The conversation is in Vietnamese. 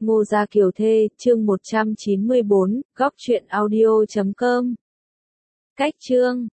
Ngô Gia Kiều Thê, chương 194, góc truyện audio.com. Cách chương